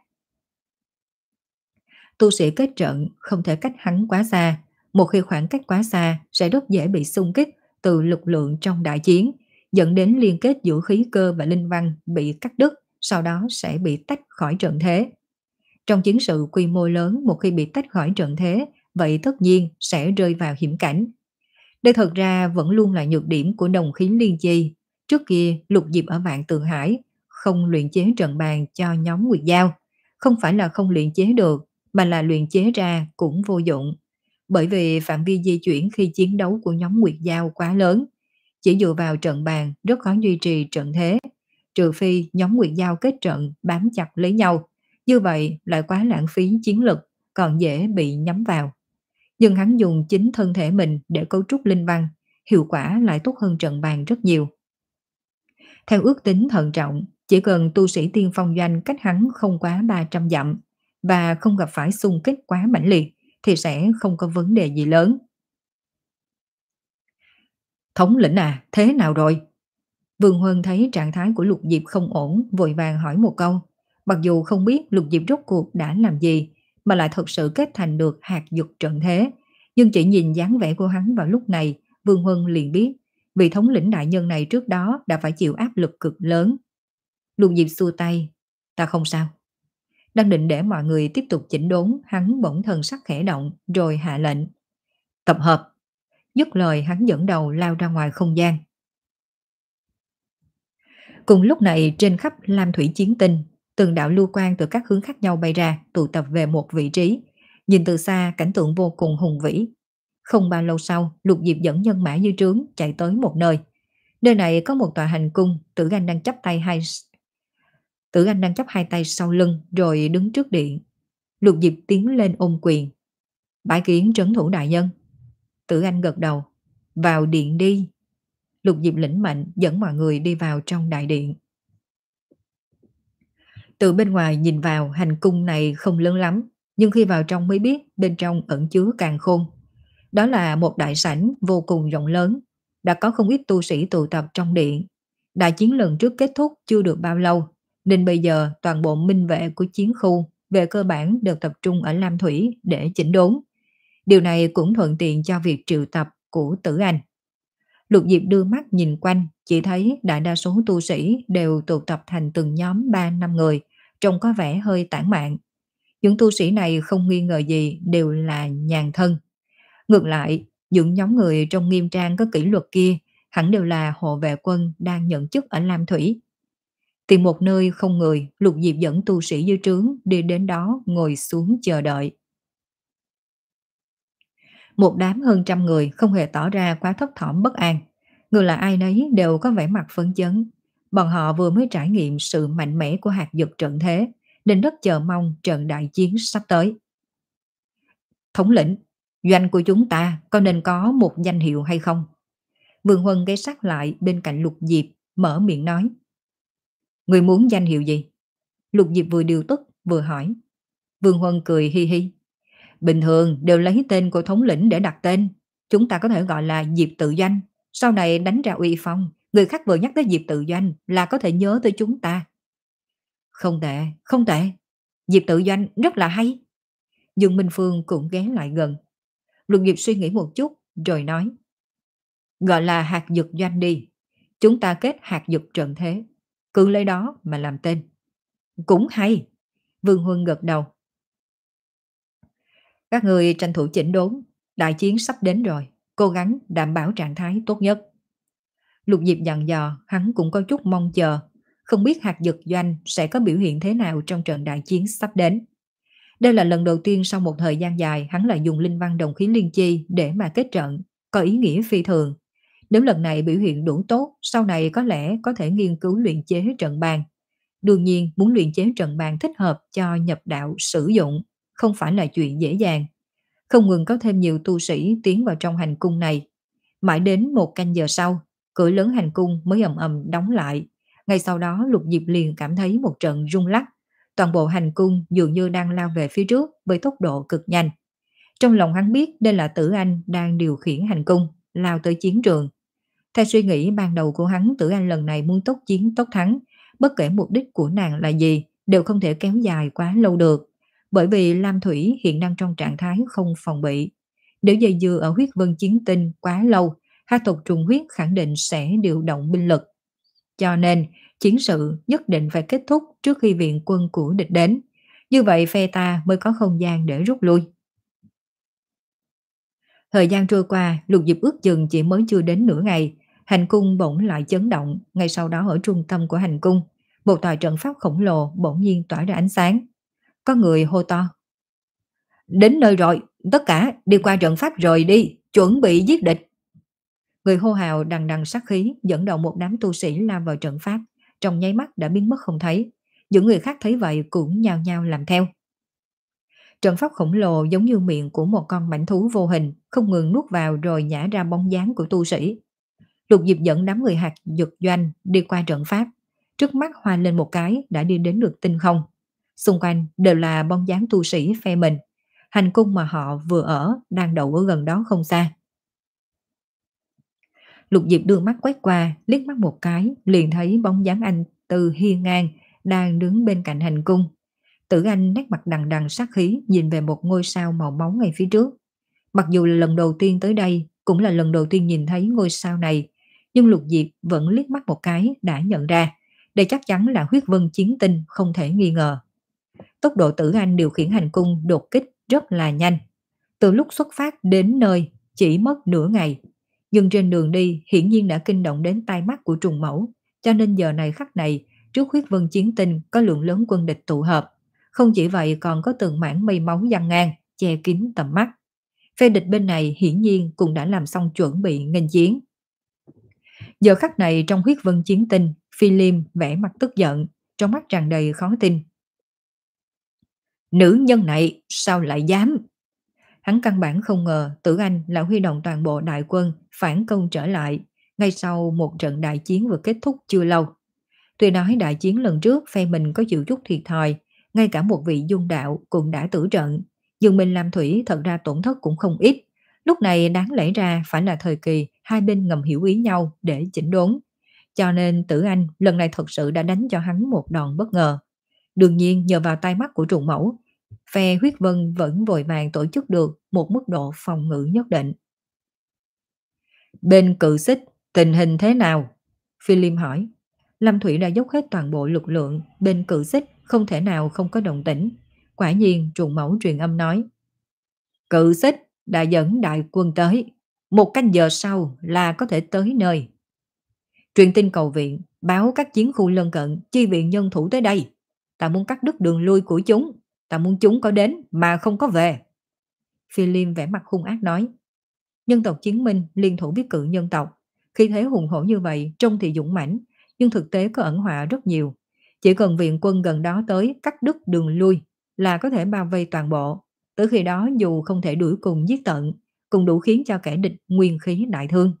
Tu sĩ kết trận không thể cách hắn quá xa, một khi khoảng cách quá xa sẽ rất dễ bị xung kích từ lực lượng trong đại chiến, dẫn đến liên kết giữa khí cơ và linh văn bị cắt đứt, sau đó sẽ bị tách khỏi trận thế. Trong chiến sự quy mô lớn, một khi bị tách khỏi trận thế, vậy tất nhiên sẽ rơi vào hiểm cảnh. Đây thật ra vẫn luôn là nhược điểm của đồng khí liên chi. Trước kia, Lục Diệp ở Vạn Tường Hải không luyện chế trận bàn cho nhóm Nguyệt Giao. Không phải là không luyện chế được, mà là luyện chế ra cũng vô dụng. Bởi vì phạm vi di chuyển khi chiến đấu của nhóm Nguyệt Giao quá lớn. Chỉ dựa vào trận bàn rất khó duy trì trận thế. Trừ phi nhóm Nguyệt Giao kết trận bám chặt lấy nhau. Như vậy lại quá lãng phí chiến lực, còn dễ bị nhắm vào. Nhưng hắn dùng chính thân thể mình để cấu trúc linh văn, hiệu quả lại tốt hơn trận bàn rất nhiều. Theo ước tính thận trọng, chỉ cần tu sĩ tiên phong doanh cách hắn không quá ba trăm dặm và không gặp phải xung kích quá mãnh liệt thì sẽ không có vấn đề gì lớn. Thống lĩnh à, thế nào rồi? Vương Huân thấy trạng thái của Lục Diệp không ổn, vội vàng hỏi một câu. Mặc dù không biết Lục Diệp rốt cuộc đã làm gì, mà lại thật sự kết thành được hạt dục trận thế. Nhưng chỉ nhìn dáng vẻ của hắn vào lúc này, Vương Huân liền biết, vị thống lĩnh đại nhân này trước đó đã phải chịu áp lực cực lớn. Lục Diệp xua tay, ta không sao. Đang định để mọi người tiếp tục chỉnh đốn, hắn bỗng thần sắc khẽ động, rồi hạ lệnh. Tập hợp. Dứt lời hắn dẫn đầu lao ra ngoài không gian. Cùng lúc này trên khắp Lam Thủy Chiến Tinh, từng đạo lưu quang từ các hướng khác nhau bay ra, tụ tập về một vị trí. Nhìn từ xa cảnh tượng vô cùng hùng vĩ. Không bao lâu sau, Lục Diệp dẫn nhân mã như trướng chạy tới một nơi. Nơi này có một tòa hành cung, Tử Anh đang chắp tay hai Tử Anh đang chắp hai tay sau lưng rồi đứng trước điện. Lục Diệp tiến lên ôm quyền. Bái kiến trấn thủ đại nhân. Tử Anh gật đầu. Vào điện đi. Lục Diệp lĩnh mệnh dẫn mọi người đi vào trong đại điện. Từ bên ngoài nhìn vào hành cung này không lớn lắm, nhưng khi vào trong mới biết bên trong ẩn chứa càn khôn. Đó là một đại sảnh vô cùng rộng lớn, đã có không ít tu sĩ tụ tập trong điện. Đại chiến lần trước kết thúc chưa được bao lâu, nên bây giờ toàn bộ minh vệ của chiến khu về cơ bản đều tập trung ở Lam Thủy để chỉnh đốn. Điều này cũng thuận tiện cho việc triệu tập của Tử Anh. Lục Diệp đưa mắt nhìn quanh, chỉ thấy đại đa số tu sĩ đều tụ tập thành từng nhóm ba năm người, trông có vẻ hơi tản mạn. Những tu sĩ này không nghi ngờ gì đều là nhàn thân. Ngược lại, những nhóm người trong nghiêm trang có kỷ luật kia hẳn đều là hộ vệ quân đang nhận chức ở Lam Thủy. Tìm một nơi không người, Lục Diệp dẫn tu sĩ dưới trướng đi đến đó ngồi xuống chờ đợi. Một đám hơn trăm người không hề tỏ ra quá thấp thỏm bất an. Ngược lại ai nấy đều có vẻ mặt phấn chấn. Bọn họ vừa mới trải nghiệm sự mạnh mẽ của hạt dược trận thế, nên rất chờ mong trận đại chiến sắp tới. Thống lĩnh, doanh của chúng ta có nên có một danh hiệu hay không? Vương Huân ghé sát lại bên cạnh Lục Diệp, mở miệng nói. Người muốn danh hiệu gì? Lục Diệp vừa điều tức vừa hỏi. Vương Huân cười hi hi. Bình thường đều lấy tên của thống lĩnh để đặt tên. Chúng ta có thể gọi là Diệp Tự Doanh. Sau này đánh ra uy phong, người khác vừa nhắc tới Diệp Tự Doanh là có thể nhớ tới chúng ta. Không tệ, không tệ. Diệp tự doanh rất là hay. Dương Minh Phương cũng ghé lại gần. Lục Diệp suy nghĩ một chút rồi nói. Gọi là hạt dược doanh đi. Chúng ta kết hạt dược trận thế. Cứ lấy đó mà làm tên. Cũng hay. Vương Huân gật đầu. Các người tranh thủ chỉnh đốn. Đại chiến sắp đến rồi. Cố gắng đảm bảo trạng thái tốt nhất. Lục Diệp dặn dò, hắn cũng có chút mong chờ. Không biết hạt dược doanh sẽ có biểu hiện thế nào trong trận đại chiến sắp đến. Đây là lần đầu tiên sau một thời gian dài hắn lại dùng linh văn đồng khí liên chi để mà kết trận, có ý nghĩa phi thường. Nếu lần này biểu hiện đủ tốt, sau này có lẽ có thể nghiên cứu luyện chế trận bàn. Đương nhiên, muốn luyện chế trận bàn thích hợp cho nhập đạo sử dụng, không phải là chuyện dễ dàng. Không ngừng có thêm nhiều tu sĩ tiến vào trong hành cung này. Mãi đến một canh giờ sau, cửa lớn hành cung mới ầm ầm đóng lại. Ngay sau đó Lục Diệp liền cảm thấy một trận rung lắc. Toàn bộ hành cung dường như đang lao về phía trước với tốc độ cực nhanh. Trong lòng hắn biết đây là Tử Anh đang điều khiển hành cung, lao tới chiến trường. Theo suy nghĩ ban đầu của hắn, Tử Anh lần này muốn tốc chiến tốc thắng, bất kể mục đích của nàng là gì, đều không thể kéo dài quá lâu được. Bởi vì Lam Thủy hiện đang trong trạng thái không phòng bị. Nếu dây dưa ở huyết vân chiến tinh quá lâu, hai tộc trùng huyết khẳng định sẽ điều động binh lực. Cho nên, chiến sự nhất định phải kết thúc trước khi viện quân của địch đến. Như vậy phe ta mới có không gian để rút lui. Thời gian trôi qua, Lục Diệp ước chừng chỉ mới chưa đến nửa ngày, hành cung bỗng lại chấn động. Ngay sau đó ở trung tâm của hành cung, một tòa trận pháp khổng lồ bỗng nhiên tỏa ra ánh sáng. Có người hô to. Đến nơi rồi, tất cả đi qua trận pháp rồi đi, chuẩn bị giết địch. Người hô hào đằng đằng sát khí dẫn đầu một đám tu sĩ lao vào trận pháp, trong nháy mắt đã biến mất không thấy. Những người khác thấy vậy cũng nhao nhao làm theo. Trận pháp khổng lồ giống như miệng của một con mãnh thú vô hình, không ngừng nuốt vào rồi nhả ra bóng dáng của tu sĩ. Lục Diệp dẫn đám người hạt dược doanh đi qua trận pháp, trước mắt hoa lên một cái đã đi đến được tinh không. Xung quanh đều là bóng dáng tu sĩ phe mình. Hành cung mà họ vừa ở đang đậu ở gần đó không xa. Lục Diệp đưa mắt quét qua, liếc mắt một cái, liền thấy bóng dáng anh Từ hiên ngang đang đứng bên cạnh hành cung. Tử Anh nét mặt đằng đằng sát khí nhìn về một ngôi sao màu máu ngay phía trước. Mặc dù là lần đầu tiên tới đây, cũng là lần đầu tiên nhìn thấy ngôi sao này, nhưng Lục Diệp vẫn liếc mắt một cái đã nhận ra, đây chắc chắn là huyết vân chiến tinh không thể nghi ngờ. Tốc độ Tử Anh điều khiển hành cung đột kích rất là nhanh. Từ lúc xuất phát đến nơi chỉ mất nửa ngày, nhưng trên đường đi hiển nhiên đã kinh động đến tai mắt của trùng mẫu, cho nên giờ này khắc này, trước huyết vân chiến tinh có lượng lớn quân địch tụ hợp. Không chỉ vậy còn có từng mảng mây máu giăng ngang, che kín tầm mắt. Phe địch bên này hiển nhiên cũng đã làm xong chuẩn bị nghênh chiến. Giờ khắc này trong huyết vân chiến tinh, Phi Liêm vẻ mặt tức giận, trong mắt tràn đầy khó tin. Nữ nhân này sao lại dám? Hắn căn bản không ngờ Tử Anh là huy động toàn bộ đại quân phản công trở lại, ngay sau một trận đại chiến vừa kết thúc chưa lâu. Tuy nói đại chiến lần trước phe mình có chịu chút thiệt thòi, ngay cả một vị dung đạo cũng đã tử trận, nhưng mình làm thủy thật ra tổn thất cũng không ít. Lúc này đáng lẽ ra phải là thời kỳ hai bên ngầm hiểu ý nhau để chỉnh đốn. Cho nên Tử Anh lần này thật sự đã đánh cho hắn một đòn bất ngờ. Đương nhiên nhờ vào tai mắt của trùng mẫu, phe huyết vân vẫn vội vàng tổ chức được một mức độ phòng ngự nhất định. Bên Cự Xích tình hình thế nào? Phi Liêm hỏi. Lâm Thủy đã dốc hết toàn bộ lực lượng, bên Cự Xích không thể nào không có động tĩnh. Quả nhiên trùng mẫu truyền âm nói. Cự Xích đã dẫn đại quân tới, một canh giờ sau là có thể tới nơi. Truyền tin cầu viện, báo các chiến khu lân cận chi viện nhân thủ tới đây. Ta muốn cắt đứt đường lui của chúng, ta muốn chúng có đến mà không có về. Phi Liêm vẻ mặt hung ác nói. Nhân tộc Chiến Minh liên thủ với cự nhân tộc, khi thế hùng hổ như vậy trông thì dũng mãnh, nhưng thực tế có ẩn họa rất nhiều. Chỉ cần viện quân gần đó tới cắt đứt đường lui là có thể bao vây toàn bộ. Tới khi đó dù không thể đuổi cùng giết tận, cũng đủ khiến cho kẻ địch nguyên khí đại thương.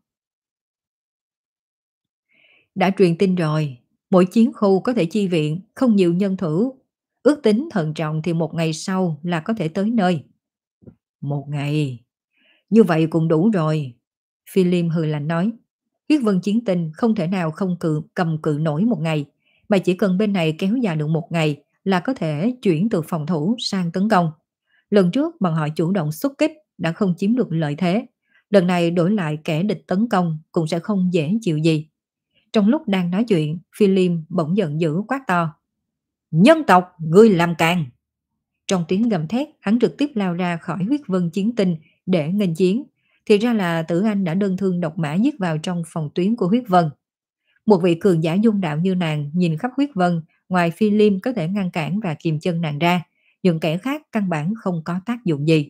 Đã truyền tin rồi, mỗi chiến khu có thể chi viện, không nhiều nhân thủ. Ước tính thận trọng thì một ngày sau là có thể tới nơi. Một ngày... Như vậy cũng đủ rồi. Phi Liêm hừ lạnh nói. Huyết vân chiến tinh không thể nào không cự, cầm cự nổi một ngày, mà chỉ cần bên này kéo dài được một ngày là có thể chuyển từ phòng thủ sang tấn công. Lần trước bọn họ chủ động xuất kích đã không chiếm được lợi thế. Lần này đổi lại kẻ địch tấn công cũng sẽ không dễ chịu gì. Trong lúc đang nói chuyện, Philip bỗng giận dữ quát to. Nhân tộc, ngươi làm càn! Trong tiếng gầm thét, hắn trực tiếp lao ra khỏi huyết vân chiến tinh để nghênh chiến. Thì ra là Tử Anh đã đơn thương độc mã giết vào trong phòng tuyến của huyết vân. Một vị cường giả dung đạo như nàng nhìn khắp huyết vân, ngoài Phi Liêm có thể ngăn cản và kìm chân nàng ra, những kẻ khác căn bản không có tác dụng gì.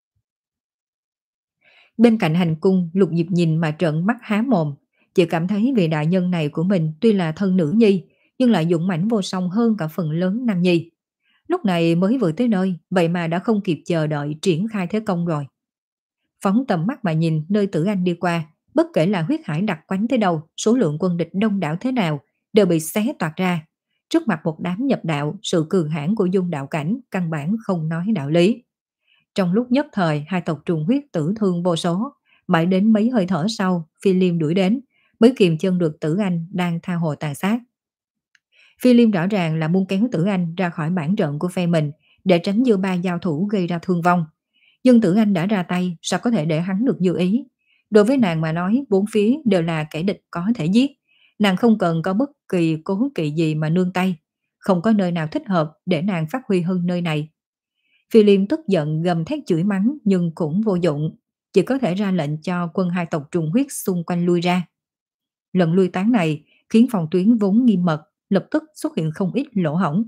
Bên cạnh hành cung, Lục Diệp nhìn mà trợn mắt há mồm, chỉ cảm thấy vị đại nhân này của mình tuy là thân nữ nhi, nhưng lại dũng mãnh vô song hơn cả phần lớn nam nhi. Lúc này mới vừa tới nơi, vậy mà đã không kịp chờ đợi triển khai thế công rồi. Phóng tầm mắt mà nhìn nơi Tử Anh đi qua, bất kể là huyết hải đặc quánh tới đâu, số lượng quân địch đông đảo thế nào, đều bị xé toạc ra. Trước mặt một đám nhập đạo, sự cường hãn của dung đạo cảnh căn bản không nói đạo lý. Trong lúc nhất thời, hai tộc trùng huyết tử thương vô số, mãi đến mấy hơi thở sau, Phi Liêm đuổi đến, mới kiềm chân được Tử Anh đang tha hồ tàn sát. Phi Liêm rõ ràng là muốn kéo Tử Anh ra khỏi bản trận của phe mình, để tránh dư ba giao thủ gây ra thương vong. Nhưng Tử Anh đã ra tay, sao có thể để hắn được như ý? Đối với nàng mà nói, bốn phía đều là kẻ địch có thể giết. Nàng không cần có bất kỳ cố kỵ gì mà nương tay. Không có nơi nào thích hợp để nàng phát huy hơn nơi này. Phi Liêm tức giận gầm thét chửi mắng nhưng cũng vô dụng. Chỉ có thể ra lệnh cho quân hai tộc trùng huyết xung quanh lui ra. Lần lui tán này khiến phòng tuyến vốn nghiêm mật, lập tức xuất hiện không ít lỗ hổng.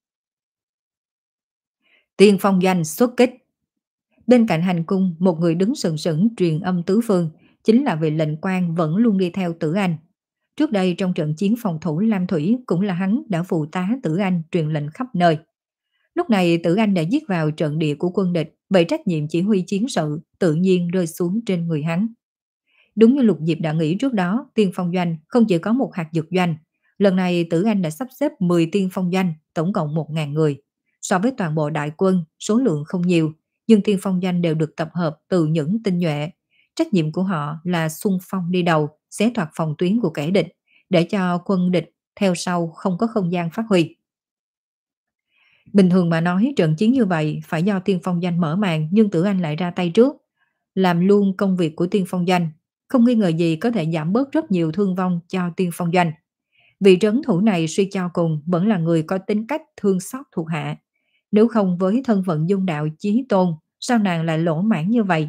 Tiên phong doanh xuất kích. Bên cạnh hành cung, một người đứng sừng sững truyền âm tứ phương, chính là vị lệnh quan vẫn luôn đi theo Tử Anh. Trước đây trong trận chiến phòng thủ Lam Thủy cũng là hắn đã phụ tá Tử Anh truyền lệnh khắp nơi. Lúc này Tử Anh đã giết vào trận địa của quân địch, vậy trách nhiệm chỉ huy chiến sự tự nhiên rơi xuống trên người hắn. Đúng như Lục Diệp đã nghĩ trước đó, tiên phong doanh không chỉ có một hạt dược doanh. Lần này Tử Anh đã sắp xếp mười tiên phong doanh, tổng cộng một nghìn người. So với toàn bộ đại quân, số lượng không nhiều, nhưng tiên phong doanh đều được tập hợp từ những tinh nhuệ. Trách nhiệm của họ là xung phong đi đầu, xé toạc phòng tuyến của kẻ địch, để cho quân địch theo sau không có không gian phát huy. Bình thường mà nói trận chiến như vậy phải do tiên phong doanh mở màn, nhưng Tử Anh lại ra tay trước, làm luôn công việc của tiên phong doanh. Không nghi ngờ gì có thể giảm bớt rất nhiều thương vong cho tiên phong doanh. Vị trấn thủ này suy cho cùng vẫn là người có tính cách thương xót thuộc hạ. Nếu không với thân phận dung đạo chí tôn, sao nàng lại lỗ mãn như vậy?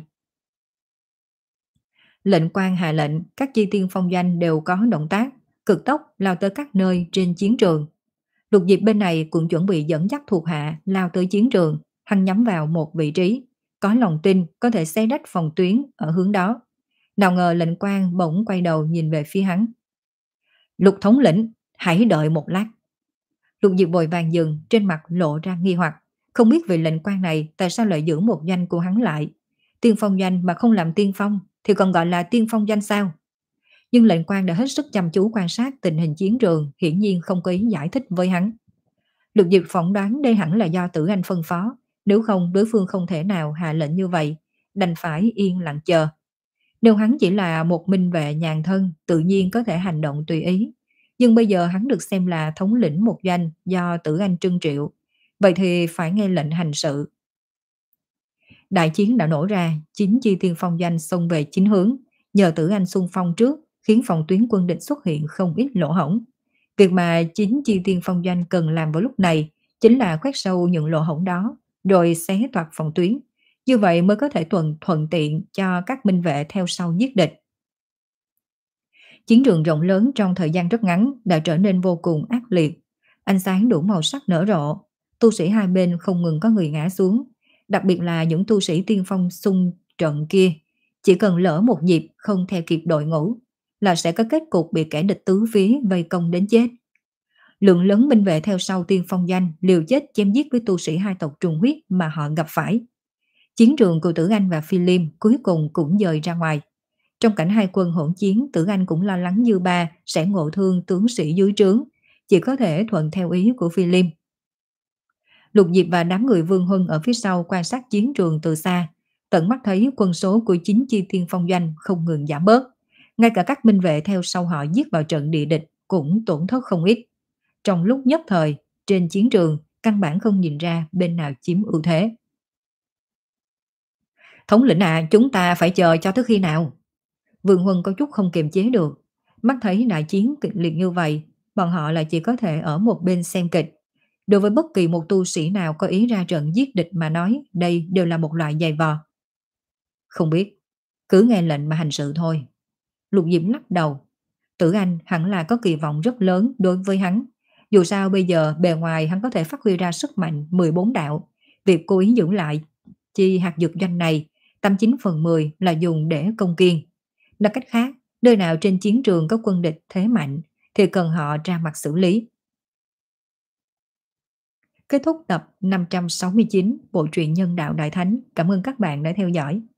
Lệnh quan hạ lệnh, các chi tiên phong doanh đều có động tác, cực tốc lao tới các nơi trên chiến trường. Lục Diệp bên này cũng chuẩn bị dẫn dắt thuộc hạ lao tới chiến trường, hắn nhắm vào một vị trí, có lòng tin có thể xé rách phòng tuyến ở hướng đó. Nào ngờ lệnh quan bỗng quay đầu nhìn về phía hắn. Lục thống lĩnh, hãy đợi một lát. Lục Diệp vội vàng dừng, trên mặt lộ ra nghi hoặc, không biết vị lệnh quan này tại sao lại giữ một doanh của hắn lại. Tiên phong doanh mà không làm tiên phong thì còn gọi là tiên phong doanh sao? Nhưng lệnh quan đã hết sức chăm chú quan sát tình hình chiến trường, hiển nhiên không có ý giải thích với hắn. Lục Diệp phỏng đoán đây hẳn là do Tử Anh phân phó, nếu không đối phương không thể nào hạ lệnh như vậy, đành phải yên lặng chờ. Nếu hắn chỉ là một minh vệ nhàn thân, tự nhiên có thể hành động tùy ý. Nhưng bây giờ hắn được xem là thống lĩnh một doanh do Tử Anh trưng triệu, vậy thì phải nghe lệnh hành sự. Đại chiến đã nổ ra, chín chi tiên phong doanh xông về chín hướng, nhờ Tử Anh xung phong trước, khiến phòng tuyến quân địch xuất hiện không ít lỗ hổng. Việc mà chín chi tiên phong doanh cần làm vào lúc này chính là khoét sâu những lỗ hổng đó, rồi xé toạc phòng tuyến. Như vậy mới có thể thuận thuận tiện cho các minh vệ theo sau giết địch. Chiến trường rộng lớn trong thời gian rất ngắn đã trở nên vô cùng ác liệt. Ánh sáng đủ màu sắc nở rộ, tu sĩ hai bên không ngừng có người ngã xuống, đặc biệt là những tu sĩ tiên phong xung trận kia. Chỉ cần lỡ một nhịp không theo kịp đội ngũ là sẽ có kết cục bị kẻ địch tứ phía vây công đến chết. Lượng lớn binh vệ theo sau tiên phong doanh liều chết chém giết với tu sĩ hai tộc trùng huyết mà họ gặp phải. Chiến trường của Tử Anh và Phi Liêm cuối cùng cũng dời ra ngoài. Trong cảnh hai quân hỗn chiến, Tử Anh cũng lo lắng Dư Ba sẽ ngộ thương tướng sĩ dưới trướng, chỉ có thể thuận theo ý của Phi Liêm. Lục Diệp và đám người Vương Huân ở phía sau quan sát chiến trường từ xa, tận mắt thấy quân số của chính chi tiên phong doanh không ngừng giảm bớt. Ngay cả các minh vệ theo sau họ giết vào trận địa địch cũng tổn thất không ít. Trong lúc nhất thời, trên chiến trường căn bản không nhìn ra bên nào chiếm ưu thế. Thống lĩnh à, chúng ta phải chờ cho tới khi nào? Vương Huân có chút không kiềm chế được. Mắt thấy đại chiến kịch liệt như vậy, bọn họ lại chỉ có thể ở một bên xem kịch. Đối với bất kỳ một tu sĩ nào có ý ra trận giết địch mà nói, đây đều là một loại giày vò. Không biết, cứ nghe lệnh mà hành sự thôi. Lục Diễm lắc đầu. Tử Anh hẳn là có kỳ vọng rất lớn đối với hắn. Dù sao bây giờ bề ngoài hắn có thể phát huy ra sức mạnh mười bốn đạo. Việc cố ý giữ lại chi hạt dược doanh này, tám chín phần mười là dùng để công kiên. Nói cách khác, nơi nào trên chiến trường có quân địch thế mạnh thì cần họ ra mặt xử lý. Kết thúc tập năm trăm sáu mươi chín bộ truyện Nhân đạo Đại Thánh. Cảm ơn các bạn đã theo dõi.